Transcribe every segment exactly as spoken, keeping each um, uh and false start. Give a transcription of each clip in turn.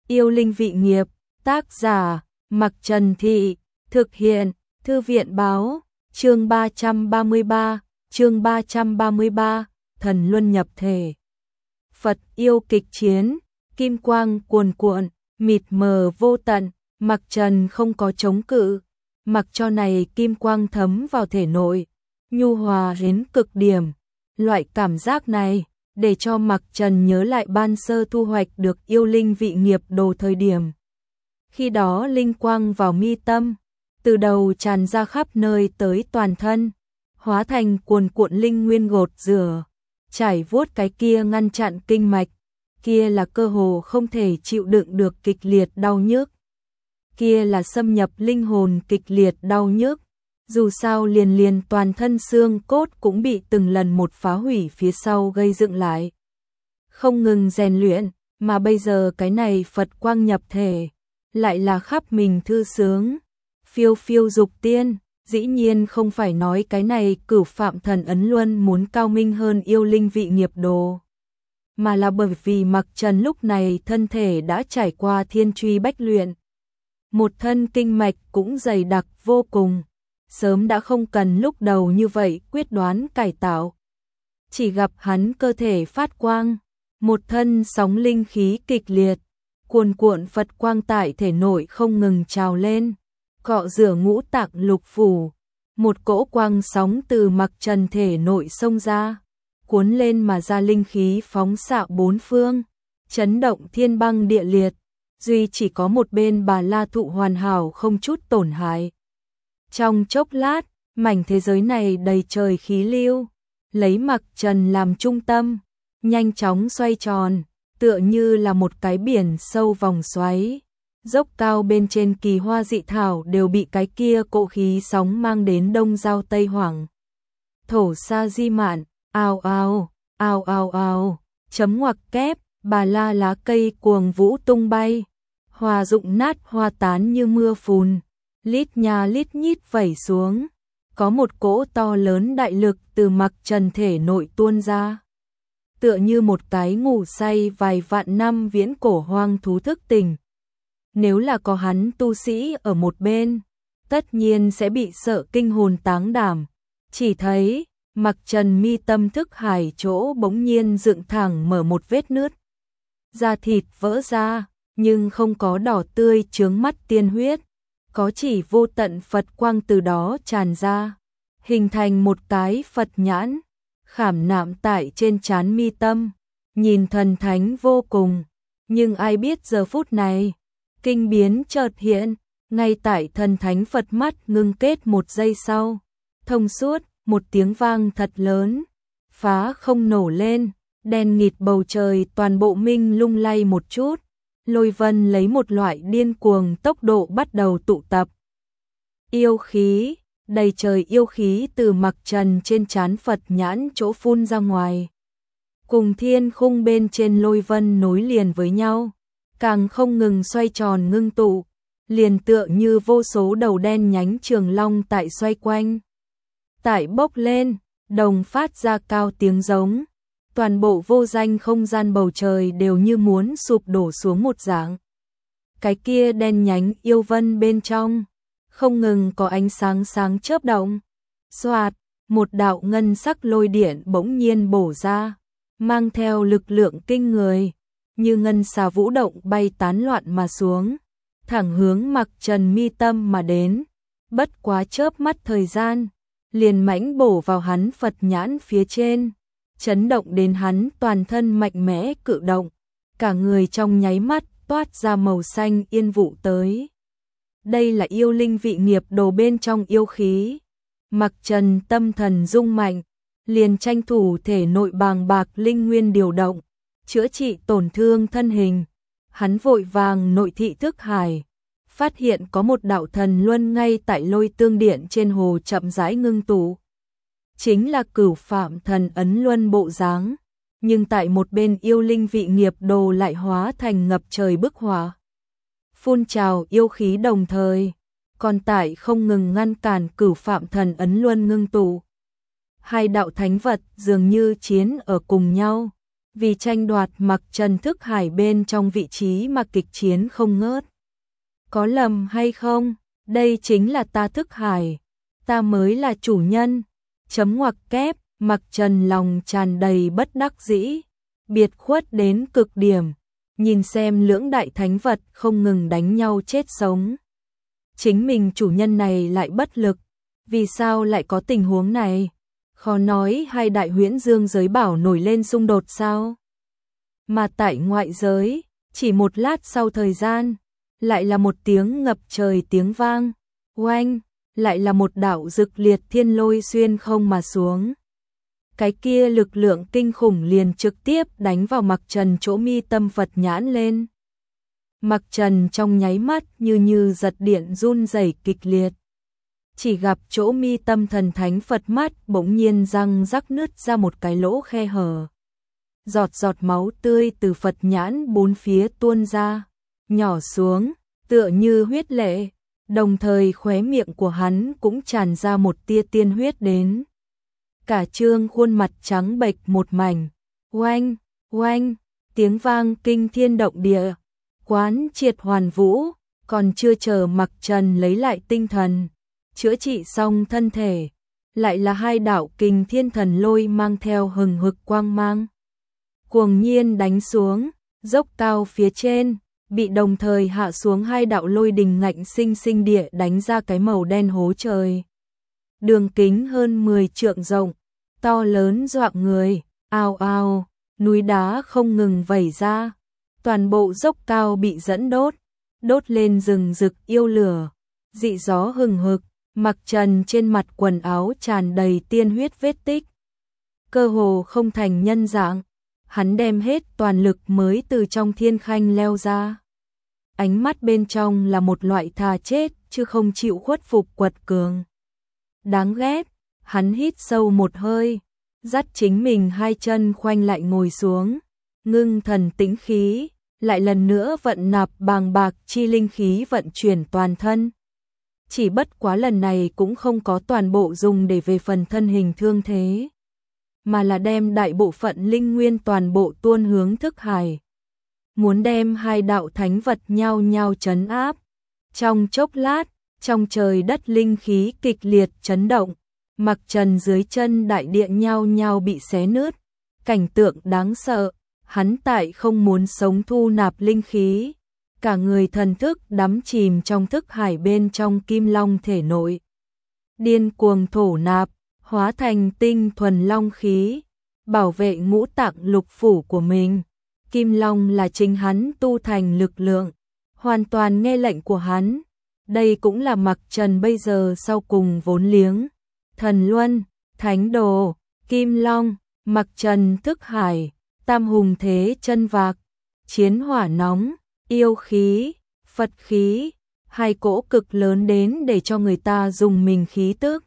Yêu linh vị nghiệp, tác giả, Mặc Trần Thị, thực hiện, Thư viện báo, chương ba trăm ba mươi ba, chương ba trăm ba mươi ba, thần luân nhập thể. Phật yêu kịch chiến, kim quang cuồn cuộn, mịt mờ vô tận, Mặc Trần không có chống cự, mặc cho này kim quang thấm vào thể nội, nhu hòa đến cực điểm. Loại cảm giác này để cho Mặc Trần nhớ lại ban sơ thu hoạch được yêu linh vị nghiệp đồ thời điểm. Khi đó linh quang vào mi tâm, từ đầu tràn ra khắp nơi tới toàn thân, hóa thành cuồn cuộn linh nguyên gột rửa, chảy vuốt cái kia ngăn chặn kinh mạch, kia là cơ hồ không thể chịu đựng được kịch liệt đau nhức. Kia là xâm nhập linh hồn kịch liệt đau nhức, dù sao liền liền toàn thân xương cốt cũng bị từng lần một phá hủy phía sau gây dựng lại. Không ngừng rèn luyện, mà bây giờ cái này Phật quang nhập thể, lại là khắp mình thư sướng, phiêu phiêu dục tiên, dĩ nhiên không phải nói cái này Cửu Phạm Thần Ấn Luân muốn cao minh hơn yêu linh vị nghiệp đồ, mà là bởi vì Mặc Trần lúc này thân thể đã trải qua thiên truy bách luyện. Một thân kinh mạch cũng dày đặc vô cùng, sớm đã không cần lúc đầu như vậy quyết đoán cải tạo. Chỉ gặp hắn cơ thể phát quang, một thân sóng linh khí kịch liệt, cuồn cuộn Phật quang tại thể nội không ngừng trào lên, cọ rửa ngũ tạng lục phủ, một cỗ quang sóng từ Mặc Trần thể nội xông ra, cuốn lên mà ra linh khí phóng xạ bốn phương, chấn động thiên băng địa liệt, duy chỉ có một bên Bà La thụ hoàn hảo không chút tổn hại. Trong chốc lát, mảnh thế giới này đầy trời khí lưu, lấy Mặc Trần làm trung tâm, nhanh chóng xoay tròn, tựa như là một cái biển sâu vòng xoáy. Dốc cao bên trên kỳ hoa dị thảo đều bị cái kia cỗ khí sóng mang đến đông giao tây hoảng. Thổ sa di mạn, ao ao, ao ao ao, chấm ngoặc kép, Bà La lá cây cuồng vũ tung bay, hoa rụng nát hoa tán như mưa phùn, lít nha lít nhít vẩy xuống, có một cỗ to lớn đại lực từ Mặc Trần thể nội tuôn ra. Tựa như một cái ngủ say vài vạn năm viễn cổ hoang thú thức tỉnh. Nếu là có hắn tu sĩ ở một bên, tất nhiên sẽ bị sợ kinh hồn táng đảm. Chỉ thấy, Mặc Trần mi tâm thức hải chỗ bỗng nhiên dựng thẳng mở một vết nứt. Da thịt vỡ ra, nhưng không có đỏ tươi chướng mắt tiên huyết, có chỉ vô tận Phật quang từ đó tràn ra, hình thành một cái Phật nhãn, khảm nạm tại trên trán mi tâm, nhìn thần thánh vô cùng. Nhưng ai biết giờ phút này, kinh biến chợt hiện, ngay tại thần thánh Phật mắt ngưng kết một giây sau, thông suốt, một tiếng vang thật lớn, phá không nổ lên, đen nghịt bầu trời toàn bộ minh lung lay một chút, lôi vân lấy một loại điên cuồng tốc độ bắt đầu tụ tập. Yêu khí, đầy trời yêu khí từ Mặc Trần trên trán Phật nhãn chỗ phun ra ngoài, cùng thiên khung bên trên lôi vân nối liền với nhau, càng không ngừng xoay tròn ngưng tụ, liền tựa như vô số đầu đen nhánh trường long tại xoay quanh. Tại bốc lên, đồng phát ra cao tiếng giống, toàn bộ vô danh không gian bầu trời đều như muốn sụp đổ xuống một dạng. Cái kia đen nhánh yêu vân bên trong, không ngừng có ánh sáng sáng chớp động. Xoạt, một đạo ngân sắc lôi điện bỗng nhiên bổ ra, mang theo lực lượng kinh người, như ngân xà vũ động bay tán loạn mà xuống, thẳng hướng Mặc Trần mi tâm mà đến. Bất quá chớp mắt thời gian, liền mãnh bổ vào hắn Phật nhãn phía trên, chấn động đến hắn toàn thân mạnh mẽ cự động, cả người trong nháy mắt toát ra màu xanh yên vụ tới. Đây là yêu linh vị nghiệp đồ bên trong yêu khí. Mặc Trần tâm thần rung mạnh, liền tranh thủ thể nội bàng bạc linh nguyên điều động, chữa trị tổn thương thân hình. Hắn vội vàng nội thị thức hải, phát hiện có một đạo thần luân ngay tại lôi tương điện trên hồ chậm rãi ngưng tụ. Chính là Cửu Phạm Thần Ấn Luân bộ dáng, nhưng tại một bên yêu linh vị nghiệp đồ lại hóa thành ngập trời bức hỏa. Phun trào yêu khí đồng thời, còn tại không ngừng ngăn cản Cửu Phạm Thần Ấn Luân ngưng tụ. Hai đạo thánh vật dường như chiến ở cùng nhau, vì tranh đoạt Mặc Trần thức hải bên trong vị trí mà kịch chiến không ngớt. Có lầm hay không? Đây chính là ta thức hải, ta mới là chủ nhân. Chấm ngoặc kép, Mặc Trần lòng tràn đầy bất đắc dĩ, biệt khuất đến cực điểm, nhìn xem lưỡng đại thánh vật không ngừng đánh nhau chết sống. Chính mình chủ nhân này lại bất lực, vì sao lại có tình huống này? Khó nói hai đại huyễn dương giới bảo nổi lên xung đột sao? Mà tại ngoại giới, chỉ một lát sau thời gian, lại là một tiếng ngập trời tiếng vang, oanh, lại là một đạo rực liệt thiên lôi xuyên không mà xuống. Cái kia lực lượng kinh khủng liền trực tiếp đánh vào Mặc Trần chỗ mi tâm Phật nhãn lên. Mặc Trần trong nháy mắt như như giật điện run rẩy kịch liệt. Chỉ gặp chỗ mi tâm thần thánh Phật mắt bỗng nhiên răng rắc nứt ra một cái lỗ khe hở. Giọt giọt máu tươi từ Phật nhãn bốn phía tuôn ra, nhỏ xuống, tựa như huyết lệ, đồng thời khóe miệng của hắn cũng tràn ra một tia tiên huyết đến. Cả trương khuôn mặt trắng bệch một mảnh, oanh, oanh, tiếng vang kinh thiên động địa, quán triệt hoàn vũ, còn chưa chờ Mặc Trần lấy lại tinh thần, chữa trị xong thân thể, lại là hai đạo kình thiên thần lôi mang theo hừng hực quang mang. Cuồng nhiên đánh xuống, dốc cao phía trên, bị đồng thời hạ xuống hai đạo lôi đình ngạnh sinh sinh địa đánh ra cái màu đen hố trời. Đường kính hơn mười trượng rộng, to lớn dọa người, ao ao, núi đá không ngừng vẩy ra, toàn bộ dốc cao bị dẫn đốt, đốt lên rừng rực yêu lửa, dị gió hừng hực, Mặc Trần trên mặt quần áo tràn đầy tiên huyết vết tích. Cơ hồ không thành nhân dạng, hắn đem hết toàn lực mới từ trong thiên khanh leo ra. Ánh mắt bên trong là một loại thà chết chứ không chịu khuất phục quật cường. Đáng ghét, hắn hít sâu một hơi, dắt chính mình hai chân khoanh lại ngồi xuống, ngưng thần tĩnh khí, lại lần nữa vận nạp bàng bạc chi linh khí vận chuyển toàn thân. Chỉ bất quá lần này cũng không có toàn bộ dùng để về phần thân hình thương thế, mà là đem đại bộ phận linh nguyên toàn bộ tuôn hướng thức hải. Muốn đem hai đạo thánh vật nhau nhau trấn áp. Trong chốc lát, trong trời đất linh khí kịch liệt chấn động, Mặc Trần dưới chân đại địa nhau nhau bị xé nứt, cảnh tượng đáng sợ, hắn tại không muốn sống thu nạp linh khí, cả người thần thức đắm chìm trong thức hải bên trong kim long thể nội. Điên cuồng thổ nạp, hóa thành tinh thuần long khí, bảo vệ ngũ tạng lục phủ của mình. Kim long là chính hắn tu thành lực lượng, hoàn toàn nghe lệnh của hắn. Đây cũng là Mặc Trần bây giờ sau cùng vốn liếng. Thần luân, thánh đồ, kim long, Mặc Trần thức hải, tam hùng thế chân vạc, chiến hỏa nóng, yêu khí, Phật khí, hai cỗ cực lớn đến để cho người ta dùng mình khí tức.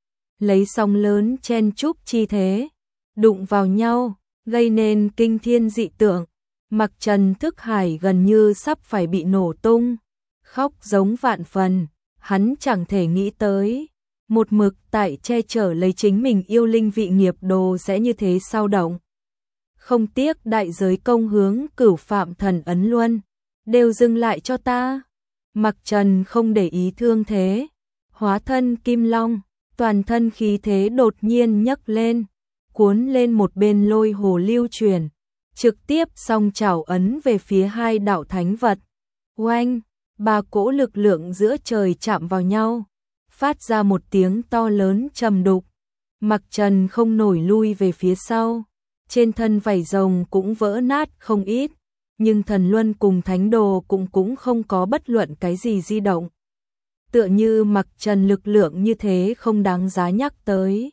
Lấy sóng lớn chen chúc chi thế, đụng vào nhau, gây nên kinh thiên dị tượng. Mặc Trần thức hải gần như sắp phải bị nổ tung, khóc giống vạn phần, hắn chẳng thể nghĩ tới. Một mực tại che chở lấy chính mình yêu linh vị nghiệp đồ sẽ như thế sao động. Không tiếc đại giới công hướng cửu phạm thần ấn luân, đều dừng lại cho ta. Mặc Trần không để ý thương thế, hóa thân kim long, toàn thân khí thế đột nhiên nhấc lên, cuốn lên một bên lôi hồ lưu truyền, trực tiếp song chảo ấn về phía hai đạo thánh vật. Oanh, ba cỗ lực lượng giữa trời chạm vào nhau, phát ra một tiếng to lớn trầm đục. Mặc Trần không nổi lui về phía sau, trên thân vảy rồng cũng vỡ nát không ít, nhưng thần luân cùng thánh đồ cũng cũng không có bất luận cái gì di động. Tựa như Mặc Trần lực lượng như thế không đáng giá nhắc tới.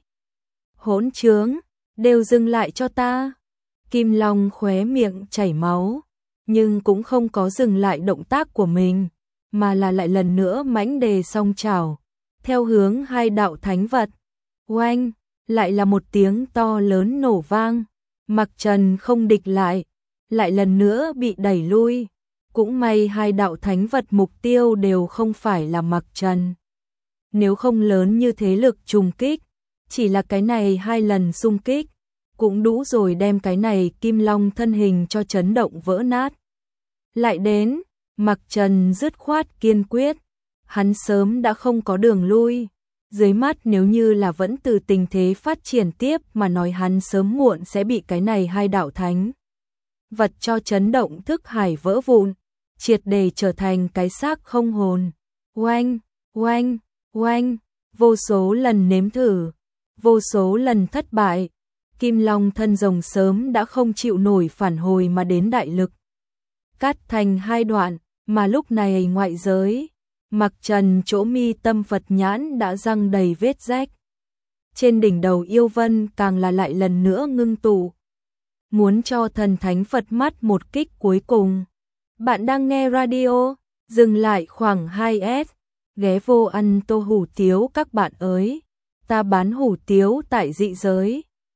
Hỗn trướng, đều dừng lại cho ta. Kim Long khóe miệng chảy máu, nhưng cũng không có dừng lại động tác của mình, mà là lại lần nữa mãnh đề song chảo, theo hướng hai đạo thánh vật. Oanh, lại là một tiếng to lớn nổ vang, Mặc Trần không địch lại, lại lần nữa bị đẩy lui. Cũng may hai đạo thánh vật mục tiêu đều không phải là Mặc Trần. Nếu không lớn như thế lực trùng kích, chỉ là cái này hai lần xung kích, cũng đủ rồi, đem cái này kim long thân hình cho chấn động vỡ nát. Lại đến, Mặc Trần dứt khoát kiên quyết, hắn sớm đã không có đường lui. Dưới mắt nếu như là vẫn từ tình thế phát triển tiếp mà nói, hắn sớm muộn sẽ bị cái này hai đạo thánh vật cho chấn động thức hải vỡ vụn, triệt để trở thành cái xác không hồn. Oanh, oanh, oanh, vô số lần nếm thử, vô số lần thất bại, kim long thân rồng sớm đã không chịu nổi phản hồi mà đến đại lực cắt thành hai đoạn, mà lúc này ngoại giới, Mặc Trần chỗ mi tâm Phật nhãn đã răng đầy vết rách. Trên đỉnh đầu yêu vân càng là lại lần nữa ngưng tụ, muốn cho thần thánh Phật mắt một kích cuối cùng. Bạn đang nghe radio, dừng lại khoảng hai S, ghé vô ăn tô hủ tiếu các bạn ơi. Ta bán hủ tiếu tại dị giới.